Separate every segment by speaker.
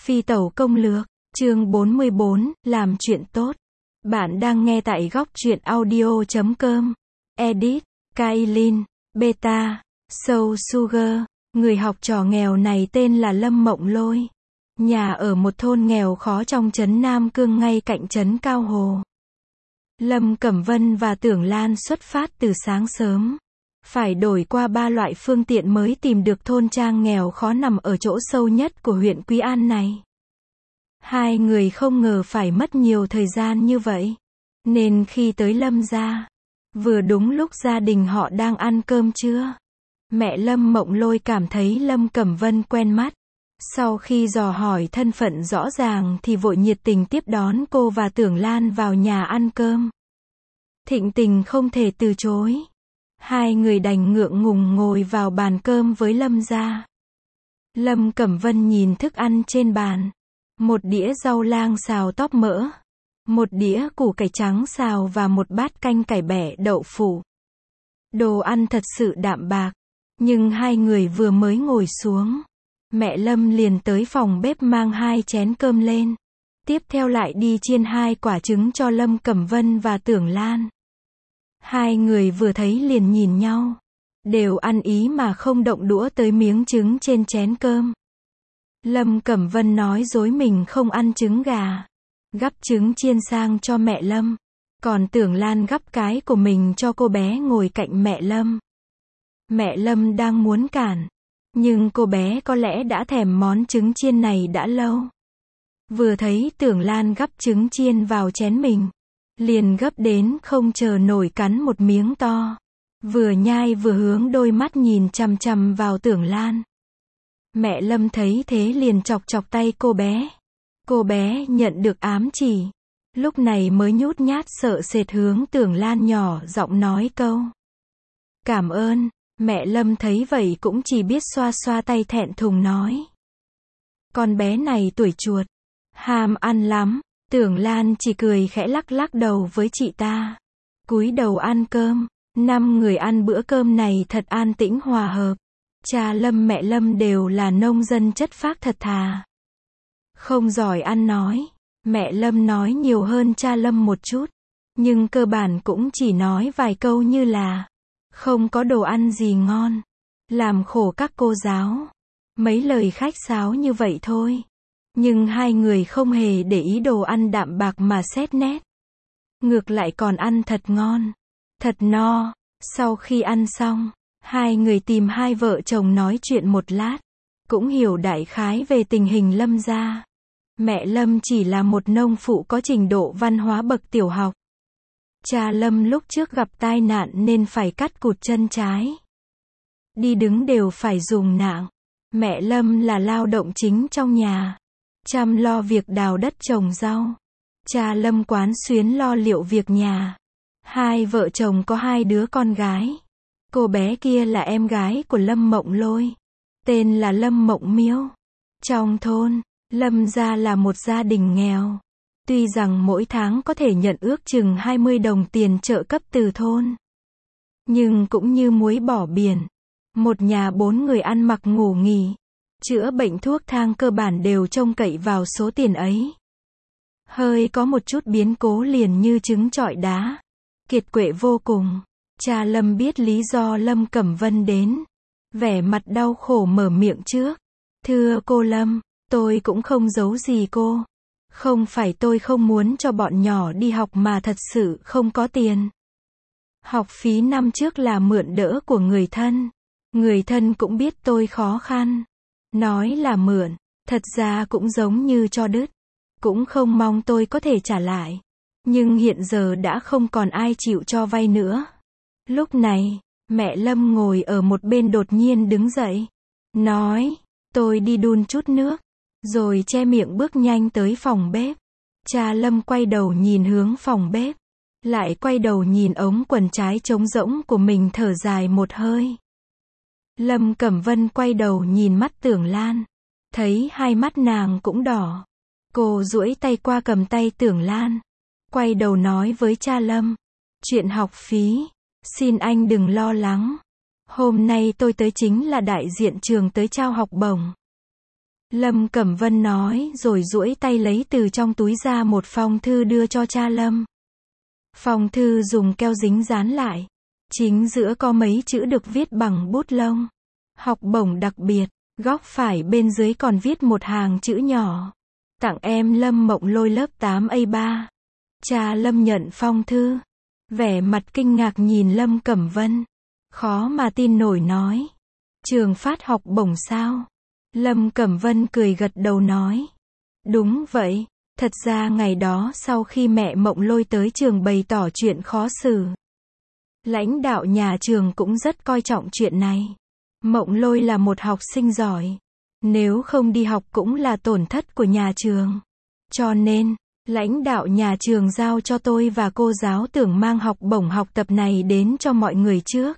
Speaker 1: Phi tẩu công lược, chương 44, làm chuyện tốt. Bạn đang nghe tại góc truyện audio.com. Edit, Kailin, Beta, Soul Sugar. Người học trò nghèo này tên là Lâm Mộng Lôi. Nhà ở một thôn nghèo khó trong trấn Nam Cương ngay cạnh trấn Cao Hồ. Lâm Cẩm Vân và Tưởng Lan xuất phát từ sáng sớm. Phải đổi qua 3 loại phương tiện mới tìm được thôn trang nghèo khó nằm ở chỗ sâu nhất của huyện Quý An này. Hai người không ngờ phải mất nhiều thời gian như vậy. Nên khi tới Lâm gia, vừa đúng lúc gia đình họ đang ăn cơm trưa. Mẹ Lâm Mộng Lôi cảm thấy Lâm Cẩm Vân quen mắt. Sau khi dò hỏi thân phận rõ ràng thì vội nhiệt tình tiếp đón cô và Tưởng Lan vào nhà ăn cơm. Thịnh tình không thể từ chối. Hai người đành ngượng ngùng ngồi vào bàn cơm với Lâm gia. Lâm Cẩm Vân nhìn thức ăn trên bàn. Một đĩa rau lang xào tóp mỡ. Một đĩa củ cải trắng xào và một bát canh cải bẻ đậu phụ. Đồ ăn thật sự đạm bạc. Nhưng hai người vừa mới ngồi xuống, mẹ Lâm liền tới phòng bếp mang 2 chén cơm lên. Tiếp theo lại đi chiên 2 quả trứng cho Lâm Cẩm Vân và Tưởng Lan. Hai người vừa thấy liền nhìn nhau. Đều ăn ý mà không động đũa tới miếng trứng trên chén cơm. Lâm Cẩm Vân nói dối mình không ăn trứng gà. Gắp trứng chiên sang cho mẹ Lâm. Còn Tưởng Lan gắp cái của mình cho cô bé ngồi cạnh mẹ Lâm. Mẹ Lâm đang muốn cản. Nhưng cô bé có lẽ đã thèm món trứng chiên này đã lâu. Vừa thấy Tưởng Lan gắp trứng chiên vào chén mình. Liền gấp đến không chờ nổi cắn một miếng to. Vừa nhai vừa hướng đôi mắt nhìn chằm chằm vào Tưởng Lan. Mẹ Lâm thấy thế liền chọc chọc tay cô bé. Cô bé nhận được ám chỉ. Lúc này mới nhút nhát sợ sệt hướng Tưởng Lan nhỏ giọng nói câu cảm ơn. Mẹ Lâm thấy vậy cũng chỉ biết xoa xoa tay thẹn thùng nói. Con bé này tuổi chuột. Ham ăn lắm. Tưởng Lan chỉ cười khẽ lắc lắc đầu với chị ta. Cúi đầu ăn cơm. 5 người ăn bữa cơm này thật an tĩnh hòa hợp. Cha Lâm mẹ Lâm đều là nông dân chất phác thật thà. Không giỏi ăn nói. Mẹ Lâm nói nhiều hơn cha Lâm một chút. Nhưng cơ bản cũng chỉ nói vài câu như là không có đồ ăn gì ngon. Làm khổ các cô giáo. Mấy lời khách sáo như vậy thôi. Nhưng hai người không hề để ý đồ ăn đạm bạc mà xét nét. Ngược lại còn ăn thật ngon. Thật no. Sau khi ăn xong, hai người tìm hai vợ chồng nói chuyện một lát. Cũng hiểu đại khái về tình hình Lâm gia. Mẹ Lâm chỉ là một nông phụ có trình độ văn hóa bậc tiểu học. Cha Lâm lúc trước gặp tai nạn nên phải cắt cụt chân trái. Đi đứng đều phải dùng nạng. Mẹ Lâm là lao động chính trong nhà. Chăm lo việc đào đất trồng rau. Cha Lâm quán xuyến lo liệu việc nhà. Hai vợ chồng có 2 đứa con gái. Cô bé kia là em gái của Lâm Mộng Lôi. Tên là Lâm Mộng Miêu. Trong thôn, Lâm gia là một gia đình nghèo. Tuy rằng mỗi tháng có thể nhận ước chừng 20 đồng tiền trợ cấp từ thôn. Nhưng cũng như muối bỏ biển. Một nhà 4 người ăn mặc ngủ nghỉ. Chữa bệnh thuốc thang cơ bản đều trông cậy vào số tiền ấy. Hơi có một chút biến cố liền như trứng trọi đá. Kiệt quệ vô cùng. Cha Lâm biết lý do Lâm Cẩm Vân đến. Vẻ mặt đau khổ mở miệng trước. Thưa cô Lâm, tôi cũng không giấu gì cô. Không phải tôi không muốn cho bọn nhỏ đi học mà thật sự không có tiền. Học phí năm trước là mượn đỡ của người thân. Người thân cũng biết tôi khó khăn. Nói là mượn, thật ra cũng giống như cho đứt. Cũng không mong tôi có thể trả lại. Nhưng hiện giờ đã không còn ai chịu cho vay nữa. Lúc này, mẹ Lâm ngồi ở một bên đột nhiên đứng dậy. Nói, tôi đi đun chút nước. Rồi che miệng bước nhanh tới phòng bếp. Cha Lâm quay đầu nhìn hướng phòng bếp. Lại quay đầu nhìn ống quần trái trống rỗng của mình thở dài một hơi. Lâm Cẩm Vân quay đầu nhìn mắt Tưởng Lan. Thấy hai mắt nàng cũng đỏ. Cô duỗi tay qua cầm tay Tưởng Lan. Quay đầu nói với cha Lâm. Chuyện học phí. Xin anh đừng lo lắng. Hôm nay tôi tới chính là đại diện trường tới trao học bổng. Lâm Cẩm Vân nói rồi duỗi tay lấy từ trong túi ra một phong thư đưa cho cha Lâm. Phong thư dùng keo dính dán lại. Chính giữa có mấy chữ được viết bằng bút lông. Học bổng đặc biệt, góc phải bên dưới còn viết một hàng chữ nhỏ. Tặng em Lâm Mộng Lôi lớp 8A3. Cha Lâm nhận phong thư. Vẻ mặt kinh ngạc nhìn Lâm Cẩm Vân. Khó mà tin nổi nói. Trường phát học bổng sao? Lâm Cẩm Vân cười gật đầu nói. Đúng vậy, thật ra ngày đó sau khi mẹ Mộng Lôi tới trường bày tỏ chuyện khó xử. Lãnh đạo nhà trường cũng rất coi trọng chuyện này. Mộng Lôi là một học sinh giỏi. Nếu không đi học cũng là tổn thất của nhà trường. Cho nên, lãnh đạo nhà trường giao cho tôi và cô giáo tưởng mang học bổng học tập này đến cho mọi người trước.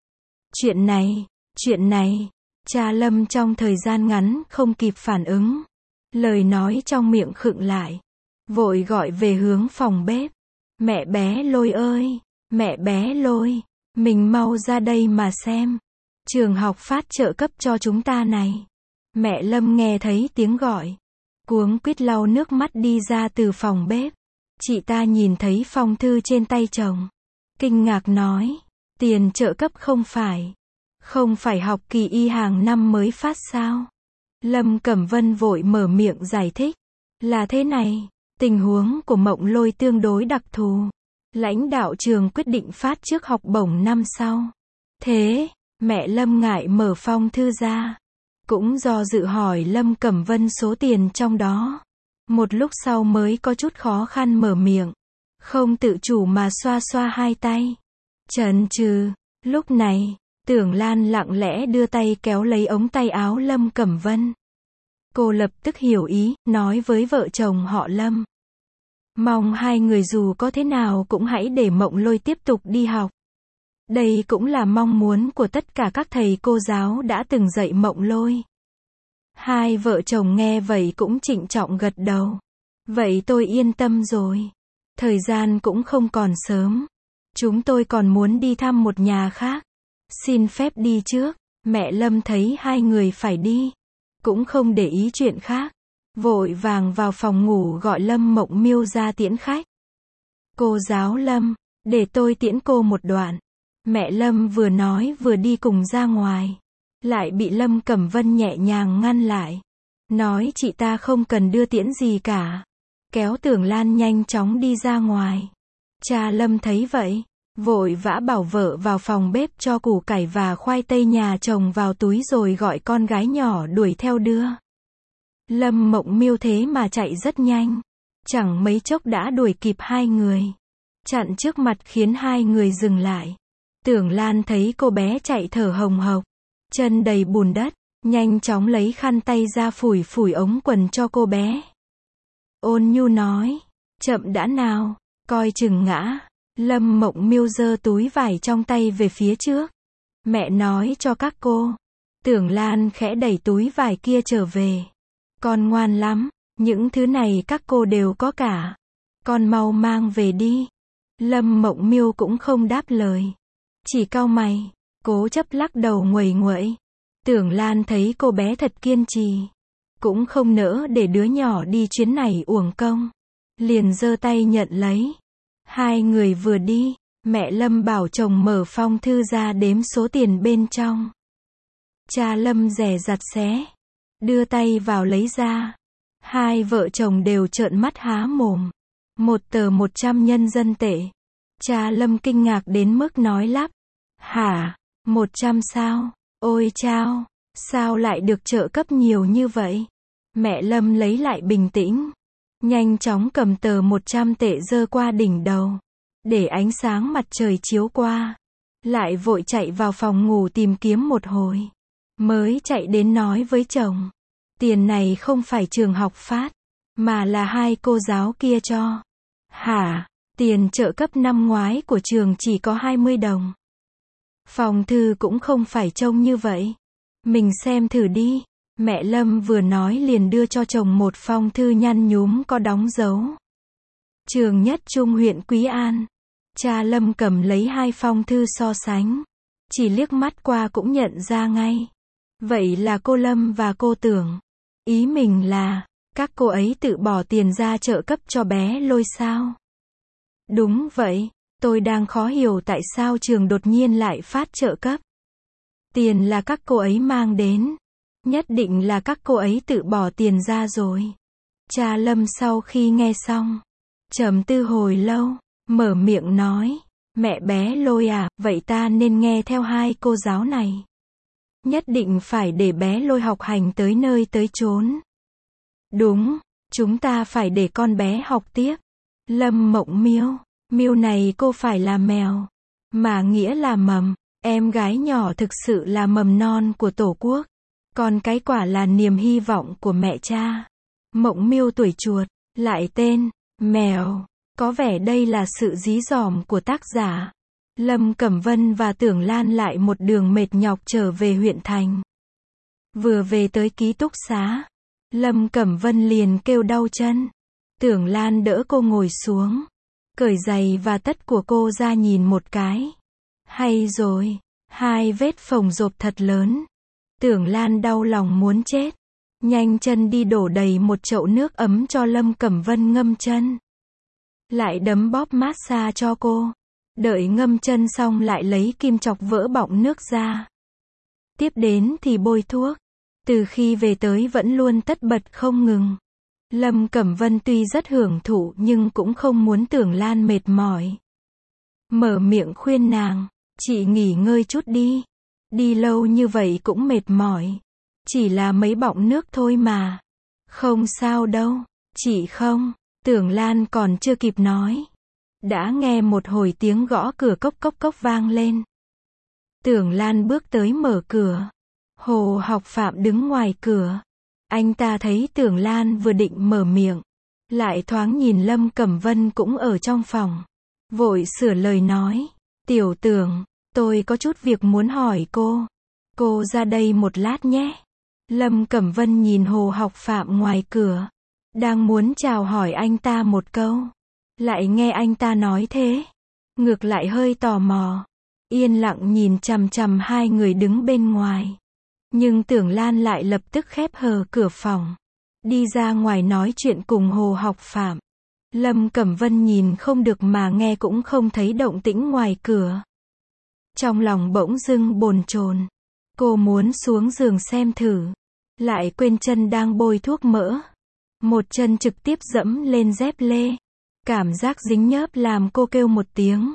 Speaker 1: Chuyện này, cha Lâm trong thời gian ngắn không kịp phản ứng. Lời nói trong miệng khựng lại. Vội gọi về hướng phòng bếp. Mẹ bé Lôi ơi, mẹ bé Lôi, mình mau ra đây mà xem. Trường học phát trợ cấp cho chúng ta này. Mẹ Lâm nghe thấy tiếng gọi. Cuống quýt lau nước mắt đi ra từ phòng bếp. Chị ta nhìn thấy phong thư trên tay chồng. Kinh ngạc nói, tiền trợ cấp không phải học kỳ y hàng năm mới phát sao? Lâm Cẩm Vân vội mở miệng giải thích. Là thế này, tình huống của Mộng Lôi tương đối đặc thù. Lãnh đạo trường quyết định phát trước học bổng năm sau. Thế, mẹ Lâm ngại mở phong thư ra. Cũng do dự hỏi Lâm Cẩm Vân số tiền trong đó. Một lúc sau mới có chút khó khăn mở miệng. Không tự chủ mà xoa xoa hai tay. Chần chừ. Lúc này, Tưởng Lan lặng lẽ đưa tay kéo lấy ống tay áo Lâm Cẩm Vân. Cô lập tức hiểu ý, nói với vợ chồng họ Lâm. Mong hai người dù có thế nào cũng hãy để Mộng Lôi tiếp tục đi học. Đây cũng là mong muốn của tất cả các thầy cô giáo đã từng dạy Mộng Lôi. Hai vợ chồng nghe vậy cũng trịnh trọng gật đầu. Vậy tôi yên tâm rồi. Thời gian cũng không còn sớm. Chúng tôi còn muốn đi thăm một nhà khác. Xin phép đi trước. Mẹ Lâm thấy hai người phải đi. Cũng không để ý chuyện khác. Vội vàng vào phòng ngủ gọi Lâm Mộng Miêu ra tiễn khách. Cô giáo Lâm, để tôi tiễn cô một đoạn. Mẹ Lâm vừa nói vừa đi cùng ra ngoài. Lại bị Lâm Cẩm Vân nhẹ nhàng ngăn lại. Nói chị ta không cần đưa tiễn gì cả. Kéo Tưởng Lan nhanh chóng đi ra ngoài. Cha Lâm thấy vậy. Vội vã bảo vợ vào phòng bếp cho củ cải và khoai tây nhà chồng vào túi rồi gọi con gái nhỏ đuổi theo đưa. Lâm Mộng Miêu thế mà chạy rất nhanh. Chẳng mấy chốc đã đuổi kịp hai người. Chặn trước mặt khiến hai người dừng lại. Tưởng Lan thấy cô bé chạy thở hồng hộc. Chân đầy bùn đất. Nhanh chóng lấy khăn tay ra phủi phủi ống quần cho cô bé. Ôn nhu nói. Chậm đã nào. Coi chừng ngã. Lâm Mộng Miêu giơ túi vải trong tay về phía trước. Mẹ nói cho các cô. Tưởng Lan khẽ đẩy túi vải kia trở về. Con ngoan lắm. Những thứ này các cô đều có cả. Con mau mang về đi. Lâm Mộng Miêu cũng không đáp lời. Chỉ cau mày. Cố chấp lắc đầu nguầy nguậy. Tưởng Lan thấy cô bé thật kiên trì. Cũng không nỡ để đứa nhỏ đi chuyến này uổng công. Liền giơ tay nhận lấy. Hai người vừa đi. Mẹ Lâm bảo chồng mở phong thư ra đếm số tiền bên trong. Cha Lâm dè dặt xé. Đưa tay vào lấy ra. Hai vợ chồng đều trợn mắt há mồm. Một tờ 100 nhân dân tệ. Cha Lâm kinh ngạc đến mức nói lắp. Hả? 100 sao? Ôi chao! Sao lại được trợ cấp nhiều như vậy? Mẹ Lâm lấy lại bình tĩnh. Nhanh chóng cầm tờ 100 tệ giơ qua đỉnh đầu. Để ánh sáng mặt trời chiếu qua. Lại vội chạy vào phòng ngủ tìm kiếm một hồi. Mới chạy đến nói với chồng. Tiền này không phải trường học phát. Mà là hai cô giáo kia cho. Hả? Tiền trợ cấp năm ngoái của trường chỉ có 20 đồng. Phong thư cũng không phải trông như vậy. Mình xem thử đi. Mẹ Lâm vừa nói liền đưa cho chồng một phong thư nhăn nhúm có đóng dấu. Trường Nhất Trung huyện Quý An. Cha Lâm cầm lấy hai phong thư so sánh. Chỉ liếc mắt qua cũng nhận ra ngay. Vậy là cô Lâm và cô Tưởng. Ý mình là, các cô ấy tự bỏ tiền ra trợ cấp cho bé Lôi sao? Đúng vậy, tôi đang khó hiểu tại sao trường đột nhiên lại phát trợ cấp. Tiền là các cô ấy mang đến. Nhất định là các cô ấy tự bỏ tiền ra rồi. Cha Lâm sau khi nghe xong, trầm tư hồi lâu, mở miệng nói, mẹ bé Lôi à, vậy ta nên nghe theo hai cô giáo này. Nhất định phải để bé Lôi học hành tới nơi tới chốn. Đúng, chúng ta phải để con bé học tiếp. Lâm Mộng Miêu, Miêu này cô phải là mèo, mà nghĩa là mầm. Em gái nhỏ thực sự là mầm non của Tổ quốc. Còn cái quả là niềm hy vọng của mẹ cha. Mộng Miêu tuổi chuột, lại tên, mèo. Có vẻ đây là sự dí dỏm của tác giả. Lâm Cẩm Vân và Tưởng Lan lại một đường mệt nhọc trở về huyện thành. Vừa về tới ký túc xá, Lâm Cẩm Vân liền kêu đau chân. Tưởng Lan đỡ cô ngồi xuống, cởi giày và tất của cô ra nhìn một cái. Hay rồi, 2 vết phồng rộp thật lớn. Tưởng Lan đau lòng muốn chết. Nhanh chân đi đổ đầy một chậu nước ấm cho Lâm Cẩm Vân ngâm chân. Lại đấm bóp massage cho cô. Đợi ngâm chân xong lại lấy kim chọc vỡ bọng nước ra. Tiếp đến thì bôi thuốc. Từ khi về tới vẫn luôn tất bật không ngừng. Lâm Cẩm Vân tuy rất hưởng thụ nhưng cũng không muốn Tưởng Lan mệt mỏi. Mở miệng khuyên nàng, chị nghỉ ngơi chút đi. Đi lâu như vậy cũng mệt mỏi. Chỉ là mấy bọng nước thôi mà. Không sao đâu, chị không. Tưởng Lan còn chưa kịp nói. Đã nghe một hồi tiếng gõ cửa cốc cốc cốc vang lên. Tưởng Lan bước tới mở cửa. Hồ Học Phạm đứng ngoài cửa. Anh ta thấy Tưởng Lan vừa định mở miệng. Lại thoáng nhìn Lâm Cẩm Vân cũng ở trong phòng. Vội sửa lời nói. Tiểu Tưởng, tôi có chút việc muốn hỏi cô. Cô ra đây một lát nhé. Lâm Cẩm Vân nhìn Hồ Học Phạm ngoài cửa. Đang muốn chào hỏi anh ta một câu. Lại nghe anh ta nói thế. Ngược lại hơi tò mò. Yên lặng nhìn chằm chằm hai người đứng bên ngoài. Nhưng Tưởng Lan lại lập tức khép hờ cửa phòng. Đi ra ngoài nói chuyện cùng Hồ Học Phạm. Lâm Cẩm Vân nhìn không được mà nghe cũng không thấy động tĩnh ngoài cửa. Trong lòng bỗng dưng bồn chồn. Cô muốn xuống giường xem thử. Lại quên chân đang bôi thuốc mỡ. Một chân trực tiếp dẫm lên dép lê. Cảm giác dính nhớp làm cô kêu một tiếng.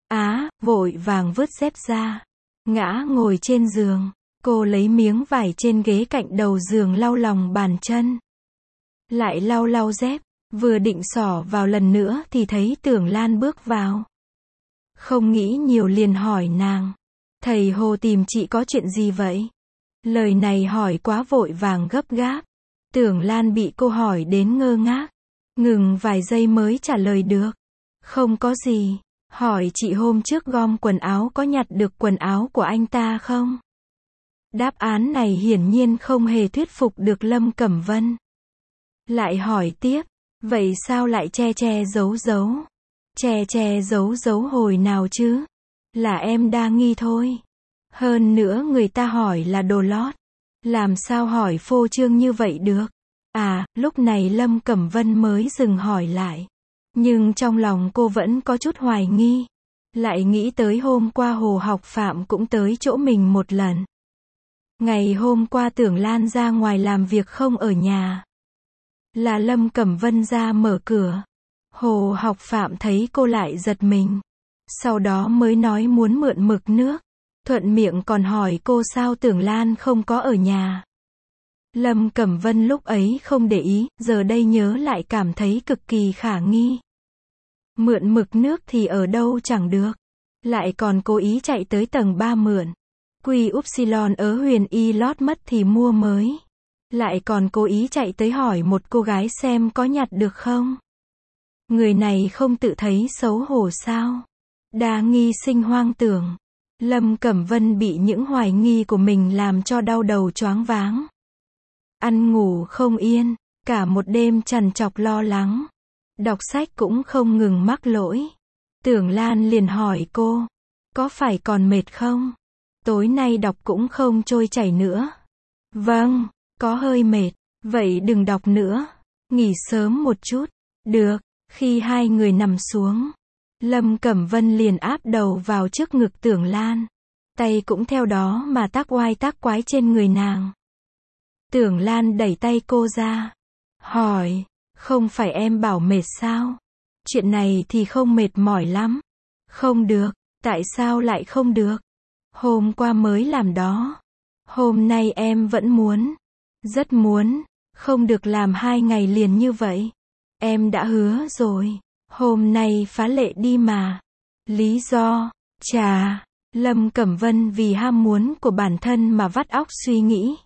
Speaker 1: Vội vàng vứt dép ra. Ngã ngồi trên giường. Cô lấy miếng vải trên ghế cạnh đầu giường lau lòng bàn chân. Lại lau dép. Vừa định xỏ vào lần nữa thì thấy Tưởng Lan bước vào. Không nghĩ nhiều liền hỏi nàng. Thầy Hồ tìm chị có chuyện gì vậy? Lời này hỏi quá vội vàng gấp gáp. Tưởng Lan bị cô hỏi đến ngơ ngác. Ngừng vài giây mới trả lời được. Không có gì. Hỏi chị hôm trước gom quần áo có nhặt được quần áo của anh ta không? Đáp án này hiển nhiên không hề thuyết phục được Lâm Cẩm Vân. Lại hỏi tiếp. Vậy sao lại che giấu giấu? Che giấu giấu hồi nào chứ? Là em đa nghi thôi. Hơn nữa người ta hỏi là đồ lót. Làm sao hỏi phô trương như vậy được? Lúc này Lâm Cẩm Vân mới dừng hỏi lại. Nhưng trong lòng cô vẫn có chút hoài nghi. Lại nghĩ tới hôm qua Hồ Học Phạm cũng tới chỗ mình một lần. Ngày hôm qua Tưởng Lan ra ngoài làm việc không ở nhà. Là Lâm Cẩm Vân ra mở cửa. Hồ Học Phạm thấy cô lại giật mình. Sau đó mới nói muốn mượn mực nước. Thuận miệng còn hỏi cô sao Tưởng Lan không có ở nhà. Lâm Cẩm Vân lúc ấy không để ý, giờ đây nhớ lại cảm thấy cực kỳ khả nghi. Mượn mực nước thì ở đâu chẳng được. Lại còn cố ý chạy tới tầng 3 mượn. Quy Upsilon ở Huyền Y lót mất thì mua mới. Lại còn cố ý chạy tới hỏi một cô gái xem có nhặt được không. Người này không tự thấy xấu hổ sao? Đa nghi sinh hoang tưởng. Lâm Cẩm Vân bị những hoài nghi của mình làm cho đau đầu choáng váng. Ăn ngủ không yên, cả một đêm trằn trọc lo lắng. Đọc sách cũng không ngừng mắc lỗi. Tưởng Lan liền hỏi cô, có phải còn mệt không? Tối nay đọc cũng không trôi chảy nữa. Vâng, có hơi mệt. Vậy đừng đọc nữa. Nghỉ sớm một chút. Được. Khi hai người nằm xuống, Lâm Cẩm Vân liền áp đầu vào trước ngực Tưởng Lan. Tay cũng theo đó mà tác oai tác quái trên người nàng. Tưởng Lan đẩy tay cô ra. Hỏi, không phải em bảo mệt sao? Chuyện này thì không mệt mỏi lắm. Không được, tại sao lại không được? Hôm qua mới làm đó. Hôm nay em vẫn muốn. Rất muốn. Không được làm 2 ngày liền như vậy. Em đã hứa rồi. Hôm nay phá lệ đi mà. Lý do? Chà, Lâm Cẩm Vân vì ham muốn của bản thân mà vắt óc suy nghĩ.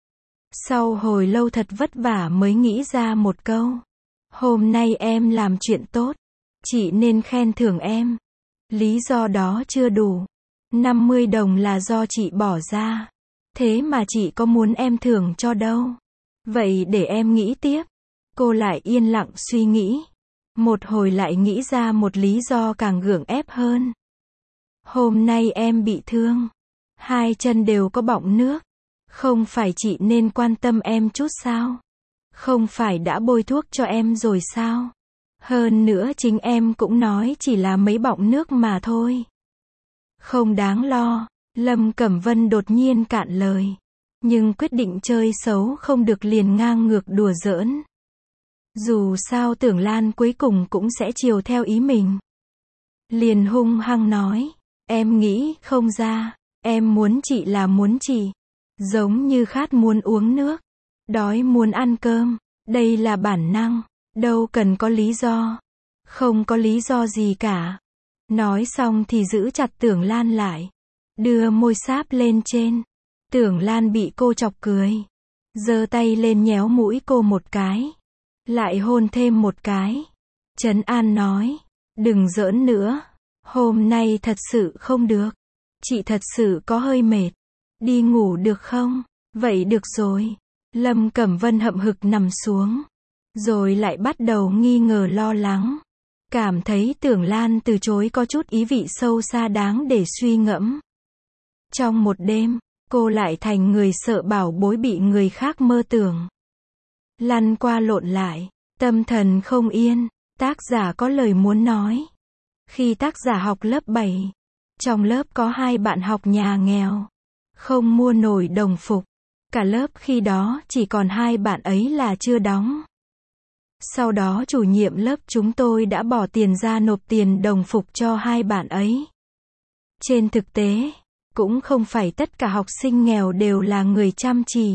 Speaker 1: Sau hồi lâu thật vất vả mới nghĩ ra một câu. Hôm nay em làm chuyện tốt. Chị nên khen thưởng em. Lý do đó chưa đủ. 50 đồng là do chị bỏ ra. Thế mà chị có muốn em thưởng cho đâu. Vậy để em nghĩ tiếp. Cô lại yên lặng suy nghĩ. Một hồi lại nghĩ ra một lý do càng gượng ép hơn. Hôm nay em bị thương. 2 chân đều có bọng nước. Không phải chị nên quan tâm em chút sao? Không phải đã bôi thuốc cho em rồi sao? Hơn nữa chính em cũng nói chỉ là mấy bọng nước mà thôi. Không đáng lo. Lâm Cẩm Vân đột nhiên cạn lời. Nhưng quyết định chơi xấu không được liền ngang ngược đùa giỡn. Dù sao Tưởng Lan cuối cùng cũng sẽ chiều theo ý mình. Liền hung hăng nói. Em nghĩ không ra. Em muốn chị là muốn chị. Giống như khát muốn uống nước. Đói muốn ăn cơm. Đây là bản năng. Đâu cần có lý do. Không có lý do gì cả. Nói xong thì giữ chặt Tưởng Lan lại. Đưa môi sáp lên trên. Tưởng Lan bị cô chọc cười. Giơ tay lên nhéo mũi cô một cái. Lại hôn thêm một cái. Trấn an nói. Đừng giỡn nữa. Hôm nay thật sự không được. Chị thật sự có hơi mệt. Đi ngủ được không? Vậy được rồi. Lâm Cẩm Vân hậm hực nằm xuống. Rồi lại bắt đầu nghi ngờ lo lắng. Cảm thấy Tưởng Lan từ chối có chút ý vị sâu xa đáng để suy ngẫm. Trong một đêm, cô lại thành người sợ bảo bối bị người khác mơ tưởng. Lăn qua lộn lại, tâm thần không yên, tác giả có lời muốn nói. Khi tác giả học lớp 7, trong lớp có 2 bạn học nhà nghèo, không mua nổi đồng phục. Cả lớp khi đó chỉ còn 2 bạn ấy là chưa đóng. Sau đó chủ nhiệm lớp chúng tôi đã bỏ tiền ra nộp tiền đồng phục cho 2 bạn ấy. Trên thực tế, cũng không phải tất cả học sinh nghèo đều là người chăm chỉ,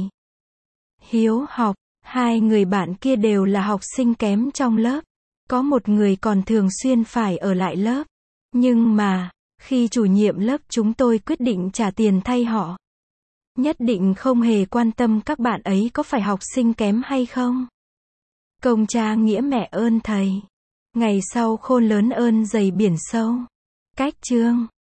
Speaker 1: hiếu học. 2 người bạn kia đều là học sinh kém trong lớp. Có một người còn thường xuyên phải ở lại lớp. Nhưng mà, khi chủ nhiệm lớp chúng tôi quyết định trả tiền thay họ, nhất định không hề quan tâm các bạn ấy có phải học sinh kém hay không. Công cha nghĩa mẹ ơn thầy. Ngày sau khôn lớn ơn dày biển sâu. Cách chương